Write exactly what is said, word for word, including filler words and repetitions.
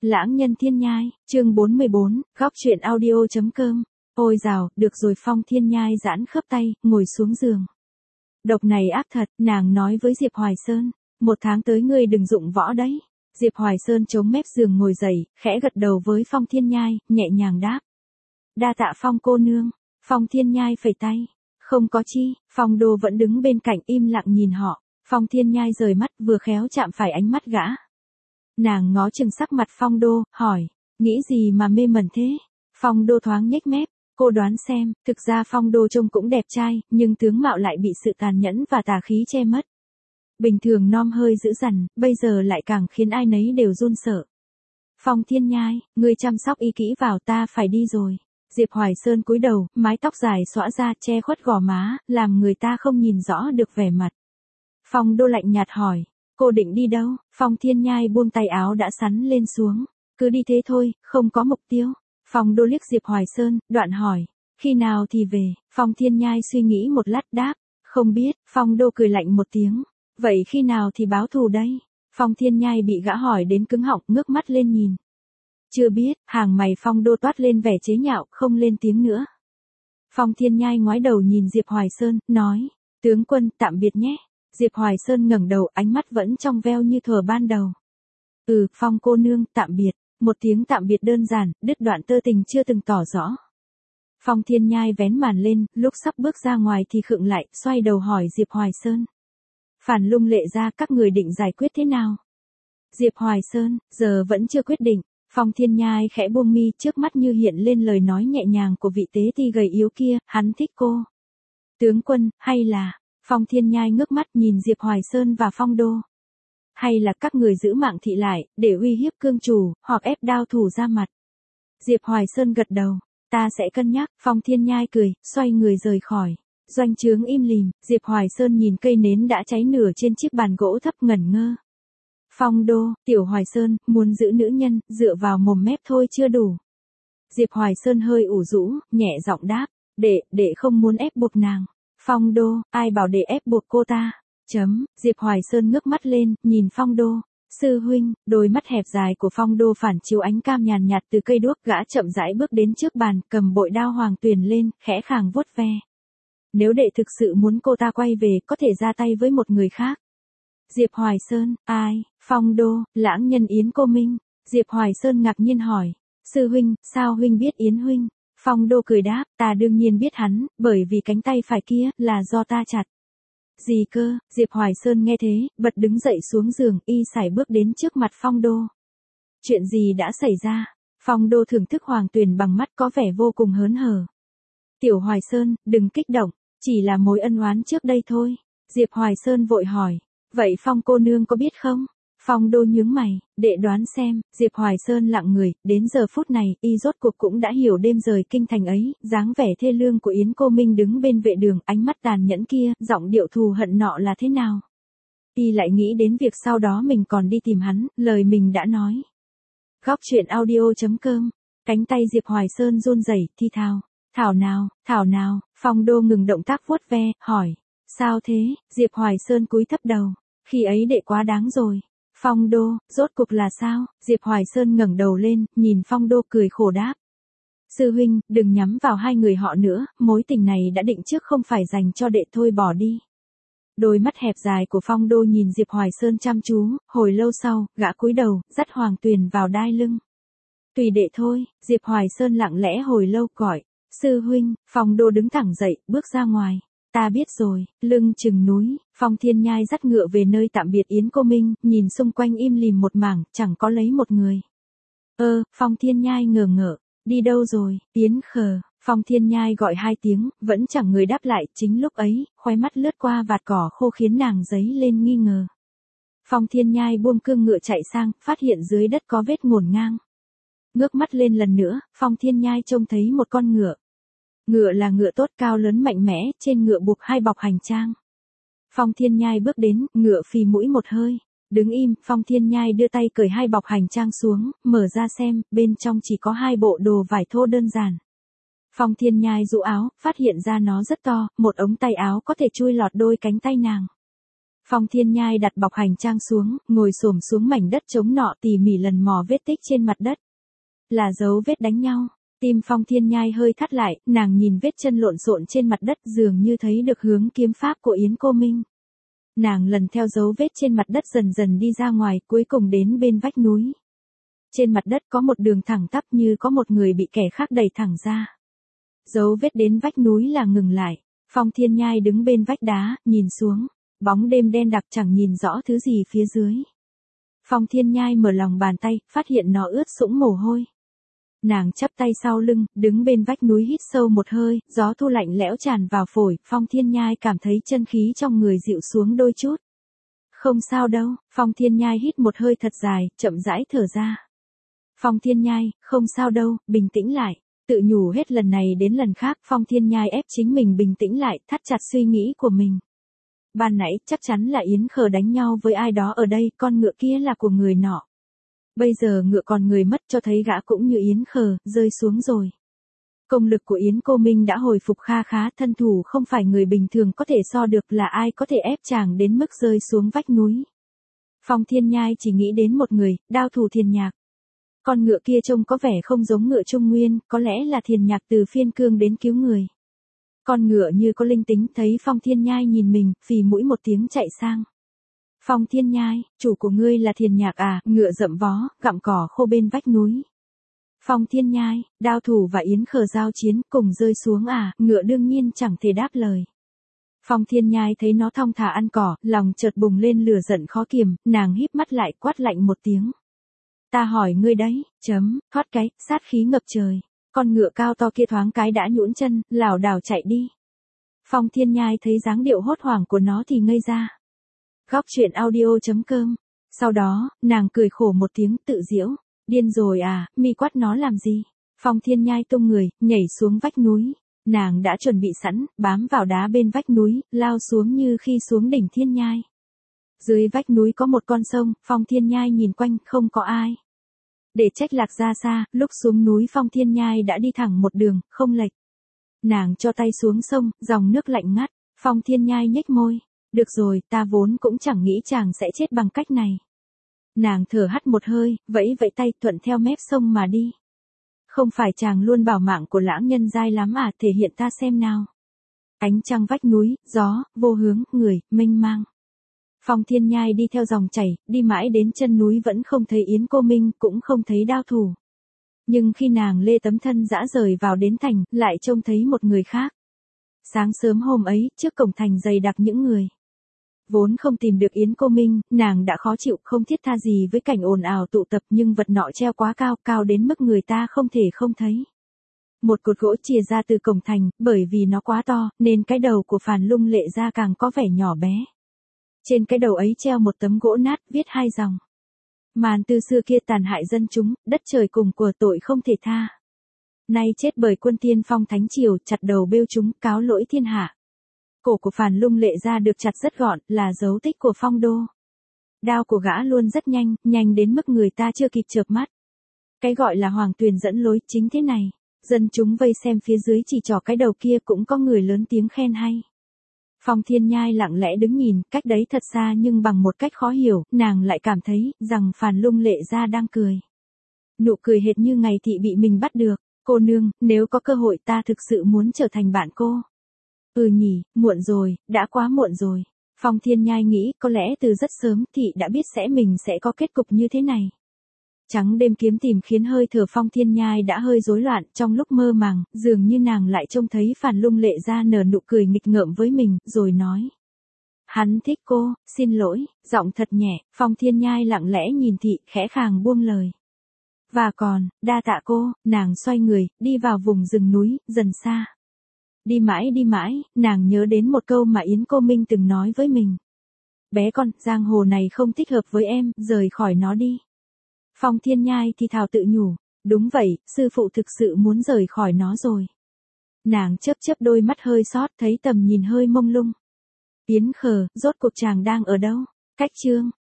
Lãng nhân thiên nhai, chương bốn mươi bốn, góc truyện audio.com. Ôi dào, được rồi. Phong Thiên Nhai giãn khớp tay, ngồi xuống giường. Độc này ác thật, nàng nói với Diệp Hoài Sơn. Một tháng tới ngươi đừng dụng võ đấy. Diệp Hoài Sơn chống mép giường ngồi dậy, khẽ gật đầu với Phong Thiên Nhai, nhẹ nhàng đáp. Đa tạ Phong cô nương. Phong Thiên Nhai phẩy tay. Không có chi. Phong Đô vẫn đứng bên cạnh im lặng nhìn họ. Phong Thiên Nhai rời mắt vừa khéo chạm phải ánh mắt gã. Nàng ngó chừng sắc mặt Phong Đô, hỏi, nghĩ gì mà mê mẩn thế? Phong Đô thoáng nhếch mép, cô đoán xem, thực ra Phong Đô trông cũng đẹp trai, nhưng tướng mạo lại bị sự tàn nhẫn và tà khí che mất. Bình thường nom hơi dữ dằn, bây giờ lại càng khiến ai nấy đều run sợ. Phong Thiên Nhai, ngươi chăm sóc y kỹ vào, ta phải đi rồi. Diệp Hoài Sơn cúi đầu, mái tóc dài xõa ra che khuất gò má, làm người ta không nhìn rõ được vẻ mặt. Phong Đô lạnh nhạt hỏi. Cô định đi đâu? Phong Thiên Nhai buông tay áo đã sắn lên xuống. Cứ đi thế thôi, không có mục tiêu. Phong Đô liếc Diệp Hoài Sơn, đoạn hỏi. Khi nào thì về? Phong Thiên Nhai suy nghĩ một lát đáp. Không biết. Phong Đô cười lạnh một tiếng. Vậy khi nào thì báo thù đây? Phong Thiên Nhai bị gã hỏi đến cứng họng, ngước mắt lên nhìn. Chưa biết. Hàng mày Phong Đô toát lên vẻ chế nhạo, không lên tiếng nữa. Phong Thiên Nhai ngoái đầu nhìn Diệp Hoài Sơn, nói. Tướng quân, tạm biệt nhé. Diệp Hoài Sơn ngẩng đầu, ánh mắt vẫn trong veo như thuở ban đầu. Ừ, Phong cô nương, tạm biệt. Một tiếng tạm biệt đơn giản, đứt đoạn tơ tình chưa từng tỏ rõ. Phong Thiên Nhai vén màn lên, lúc sắp bước ra ngoài thì khựng lại, xoay đầu hỏi Diệp Hoài Sơn. Phản Lung Lệ gia các người định giải quyết thế nào? Diệp Hoài Sơn, giờ vẫn chưa quyết định. Phong Thiên Nhai khẽ buông mi, trước mắt như hiện lên lời nói nhẹ nhàng của vị tế ti gầy yếu kia, hắn thích cô. Tướng quân, hay là... Phong Thiên Nhai ngước mắt nhìn Diệp Hoài Sơn và Phong Đô. Hay là các người giữ mạng thị lại, để uy hiếp cương chủ, hoặc ép đao thủ ra mặt. Diệp Hoài Sơn gật đầu. Ta sẽ cân nhắc. Phong Thiên Nhai cười, xoay người rời khỏi. Doanh trướng im lìm, Diệp Hoài Sơn nhìn cây nến đã cháy nửa trên chiếc bàn gỗ thấp ngẩn ngơ. Phong Đô, Tiểu Hoài Sơn, muốn giữ nữ nhân, dựa vào mồm mép thôi chưa đủ. Diệp Hoài Sơn hơi ủ rũ, nhẹ giọng đáp. Đệ, đệ không muốn ép buộc nàng. Phong Đô, ai bảo để ép buộc cô ta? Chấm, Diệp Hoài Sơn ngước mắt lên, nhìn Phong Đô. Sư huynh, đôi mắt hẹp dài của Phong Đô phản chiếu ánh cam nhàn nhạt từ cây đuốc, gã chậm rãi bước đến trước bàn, cầm bội đao hoàng tuyền lên, khẽ khàng vuốt ve. Nếu đệ thực sự muốn cô ta quay về, có thể ra tay với một người khác. Diệp Hoài Sơn, ai? Phong Đô, lãng nhân Yến Cô Minh. Diệp Hoài Sơn ngạc nhiên hỏi. Sư huynh, sao huynh biết Yến huynh? Phong Đô cười đáp, ta đương nhiên biết hắn, bởi vì cánh tay phải kia, là do ta chặt. Gì cơ? Diệp Hoài Sơn nghe thế, bật đứng dậy xuống giường, y sải bước đến trước mặt Phong Đô. Chuyện gì đã xảy ra? Phong Đô thưởng thức hoàng tuyền bằng mắt có vẻ vô cùng hớn hở. Tiểu Hoài Sơn, đừng kích động, chỉ là mối ân oán trước đây thôi. Diệp Hoài Sơn vội hỏi, vậy Phong cô nương có biết không? Phong Đô nhướng mày, đệ đoán xem. Diệp Hoài Sơn lặng người, đến giờ phút này, y rốt cuộc cũng đã hiểu đêm rời kinh thành ấy, dáng vẻ thê lương của Yến Cô Minh đứng bên vệ đường, ánh mắt tàn nhẫn kia, giọng điệu thù hận nọ là thế nào? Y lại nghĩ đến việc sau đó mình còn đi tìm hắn, lời mình đã nói. Góc truyện audio.com, cánh tay Diệp Hoài Sơn run rẩy, thi thào. Thảo nào, thảo nào, Phong Đô ngừng động tác vuốt ve, hỏi. Sao thế? Diệp Hoài Sơn cúi thấp đầu. Khi ấy đệ quá đáng rồi. Phong Đô, rốt cuộc là sao? Diệp Hoài Sơn ngẩng đầu lên, nhìn Phong Đô cười khổ đáp. Sư huynh, đừng nhắm vào hai người họ nữa, mối tình này đã định trước không phải dành cho đệ, thôi bỏ đi. Đôi mắt hẹp dài của Phong Đô nhìn Diệp Hoài Sơn chăm chú, hồi lâu sau, gã cúi đầu, dắt hoàng tuyền vào đai lưng. Tùy đệ thôi. Diệp Hoài Sơn lặng lẽ hồi lâu gọi. Sư huynh. Phong Đô đứng thẳng dậy, bước ra ngoài. Ta biết rồi. Lưng chừng núi, Phong Thiên Nhai dắt ngựa về nơi tạm biệt Yến Cô Minh, nhìn xung quanh im lìm một mảng, chẳng có lấy một người. Ơ, Phong Thiên Nhai ngờ ngợ. Đi đâu rồi? Yến khờ. Phong Thiên Nhai gọi hai tiếng, vẫn chẳng người đáp lại. Chính lúc ấy, khóe mắt lướt qua vạt cỏ khô khiến nàng dấy lên nghi ngờ. Phong Thiên Nhai buông cương ngựa chạy sang, phát hiện dưới đất có vết ngổn ngang. Ngước mắt lên lần nữa, Phong Thiên Nhai trông thấy một con ngựa. Ngựa là ngựa tốt, cao lớn mạnh mẽ, trên ngựa buộc hai bọc hành trang. Phong Thiên Nhai bước đến, ngựa phì mũi một hơi. Đứng im, Phong Thiên Nhai đưa tay cởi hai bọc hành trang xuống, mở ra xem, bên trong chỉ có hai bộ đồ vải thô đơn giản. Phong Thiên Nhai rũ áo, phát hiện ra nó rất to, một ống tay áo có thể chui lọt đôi cánh tay nàng. Phong Thiên Nhai đặt bọc hành trang xuống, ngồi xổm xuống mảnh đất trống nọ tỉ mỉ lần mò vết tích trên mặt đất. Là dấu vết đánh nhau. Tim Phong Thiên Nhai hơi thắt lại, nàng nhìn vết chân lộn xộn trên mặt đất dường như thấy được hướng kiếm pháp của Yến Cô Minh. Nàng lần theo dấu vết trên mặt đất dần dần đi ra ngoài, cuối cùng đến bên vách núi. Trên mặt đất có một đường thẳng tắp như có một người bị kẻ khác đẩy thẳng ra. Dấu vết đến vách núi là ngừng lại. Phong Thiên Nhai đứng bên vách đá, nhìn xuống. Bóng đêm đen đặc chẳng nhìn rõ thứ gì phía dưới. Phong Thiên Nhai mở lòng bàn tay, phát hiện nó ướt sũng mồ hôi. Nàng chắp tay sau lưng, đứng bên vách núi hít sâu một hơi, gió thu lạnh lẽo tràn vào phổi, Phong Thiên Nhai cảm thấy chân khí trong người dịu xuống đôi chút. Không sao đâu, Phong Thiên Nhai hít một hơi thật dài, chậm rãi thở ra. Phong Thiên Nhai, không sao đâu, bình tĩnh lại. Tự nhủ hết lần này đến lần khác, Phong Thiên Nhai ép chính mình bình tĩnh lại, thắt chặt suy nghĩ của mình. Ban nãy chắc chắn là Yến Khờ đánh nhau với ai đó ở đây, con ngựa kia là của người nọ. Bây giờ ngựa còn người mất, cho thấy gã cũng như Yến Khờ, rơi xuống rồi. Công lực của Yến Cô Minh đã hồi phục kha khá, thân thủ không phải người bình thường có thể so được, là ai có thể ép chàng đến mức rơi xuống vách núi. Phong Thiên Nhai chỉ nghĩ đến một người, đao thủ Thiền Nhạc. Con ngựa kia trông có vẻ không giống ngựa Trung Nguyên, có lẽ là Thiền Nhạc từ Phiên Cương đến cứu người. Con ngựa như có linh tính, thấy Phong Thiên Nhai nhìn mình, phì mũi một tiếng chạy sang. Phong Thiên Nhai, chủ của ngươi là Thiền Nhạc à? Ngựa rậm vó, gặm cỏ khô bên vách núi. Phong Thiên Nhai, đao thủ và Yến Khờ giao chiến, cùng rơi xuống à? Ngựa đương nhiên chẳng thể đáp lời. Phong Thiên Nhai thấy nó thong thả ăn cỏ, lòng chợt bùng lên lửa giận khó kiềm, nàng híp mắt lại quát lạnh một tiếng. Ta hỏi ngươi đấy, chấm, thoát cái, sát khí ngập trời. Con ngựa cao to kia thoáng cái đã nhũn chân, lảo đảo chạy đi. Phong Thiên Nhai thấy dáng điệu hốt hoảng của nó thì ngây ra. Góc truyện audio chấm com. Sau đó, nàng cười khổ một tiếng tự giễu. Điên rồi à, mi quát nó làm gì? Phong Thiên Nhai tung người, nhảy xuống vách núi. Nàng đã chuẩn bị sẵn, bám vào đá bên vách núi, lao xuống như khi xuống đỉnh Thiên Nhai. Dưới vách núi có một con sông, Phong Thiên Nhai nhìn quanh, không có ai. Để trách lạc ra xa, lúc xuống núi Phong Thiên Nhai đã đi thẳng một đường, không lệch. Nàng cho tay xuống sông, dòng nước lạnh ngắt, Phong Thiên Nhai nhếch môi. Được rồi, ta vốn cũng chẳng nghĩ chàng sẽ chết bằng cách này. Nàng thở hắt một hơi, vẫy vẫy tay thuận theo mép sông mà đi. Không phải chàng luôn bảo mạng của lãng nhân dai lắm à, thể hiện ta xem nào. Ánh trăng vách núi, gió, vô hướng, người, mênh mang. Phong Thiên Nhai đi theo dòng chảy, đi mãi đến chân núi vẫn không thấy Yến Cô Minh, cũng không thấy đao thủ. Nhưng khi nàng lê tấm thân dã rời vào đến thành, lại trông thấy một người khác. Sáng sớm hôm ấy, trước cổng thành dày đặc những người. Vốn không tìm được Yến Cô Minh, nàng đã khó chịu, không thiết tha gì với cảnh ồn ào tụ tập, nhưng vật nọ treo quá cao, cao đến mức người ta không thể không thấy. Một cột gỗ chìa ra từ cổng thành, bởi vì nó quá to, nên cái đầu của Phàn Lung Lệ Gia càng có vẻ nhỏ bé. Trên cái đầu ấy treo một tấm gỗ nát, viết hai dòng. Màn tư xưa kia tàn hại dân chúng, đất trời cùng của tội không thể tha. Nay chết bởi quân tiên phong thánh triều, chặt đầu bêu chúng, cáo lỗi thiên hạ. Cổ của Phàn Lung Lệ Gia được chặt rất gọn, là dấu tích của phong đô. Đao của gã luôn rất nhanh, nhanh đến mức người ta chưa kịp chợp mắt. Cái gọi là hoàng tuyền dẫn lối chính thế này. Dân chúng vây xem phía dưới chỉ trỏ cái đầu kia, cũng có người lớn tiếng khen hay. Phong Thiên Nhai lặng lẽ đứng nhìn, cách đấy thật xa nhưng bằng một cách khó hiểu, nàng lại cảm thấy rằng Phàn Lung Lệ Gia đang cười. Nụ cười hệt như ngày thị bị mình bắt được. Cô nương, nếu có cơ hội ta thực sự muốn trở thành bạn cô. Ừ nhỉ, muộn rồi, đã quá muộn rồi. Phong Thiên Nhai nghĩ có lẽ từ rất sớm thị đã biết sẽ mình sẽ có kết cục như thế này. Trắng đêm kiếm tìm khiến hơi thở Phong Thiên Nhai đã hơi rối loạn, trong lúc mơ màng, dường như nàng lại trông thấy Phàn Lung Lệ Gia nở nụ cười nghịch ngợm với mình, rồi nói. Hắn thích cô, xin lỗi, giọng thật nhẹ, Phong Thiên Nhai lặng lẽ nhìn thị, khẽ khàng buông lời. Và còn, đa tạ cô, nàng xoay người, đi vào vùng rừng núi, dần xa. Đi mãi đi mãi, nàng nhớ đến một câu mà Yến Cô Minh từng nói với mình. Bé con, giang hồ này không thích hợp với em, rời khỏi nó đi. Phong Thiên Nhai thì thào tự nhủ, đúng vậy, sư phụ thực sự muốn rời khỏi nó rồi. Nàng chớp chớp đôi mắt hơi sót, thấy tầm nhìn hơi mông lung. Yến Khờ, rốt cuộc chàng đang ở đâu? Cách chương.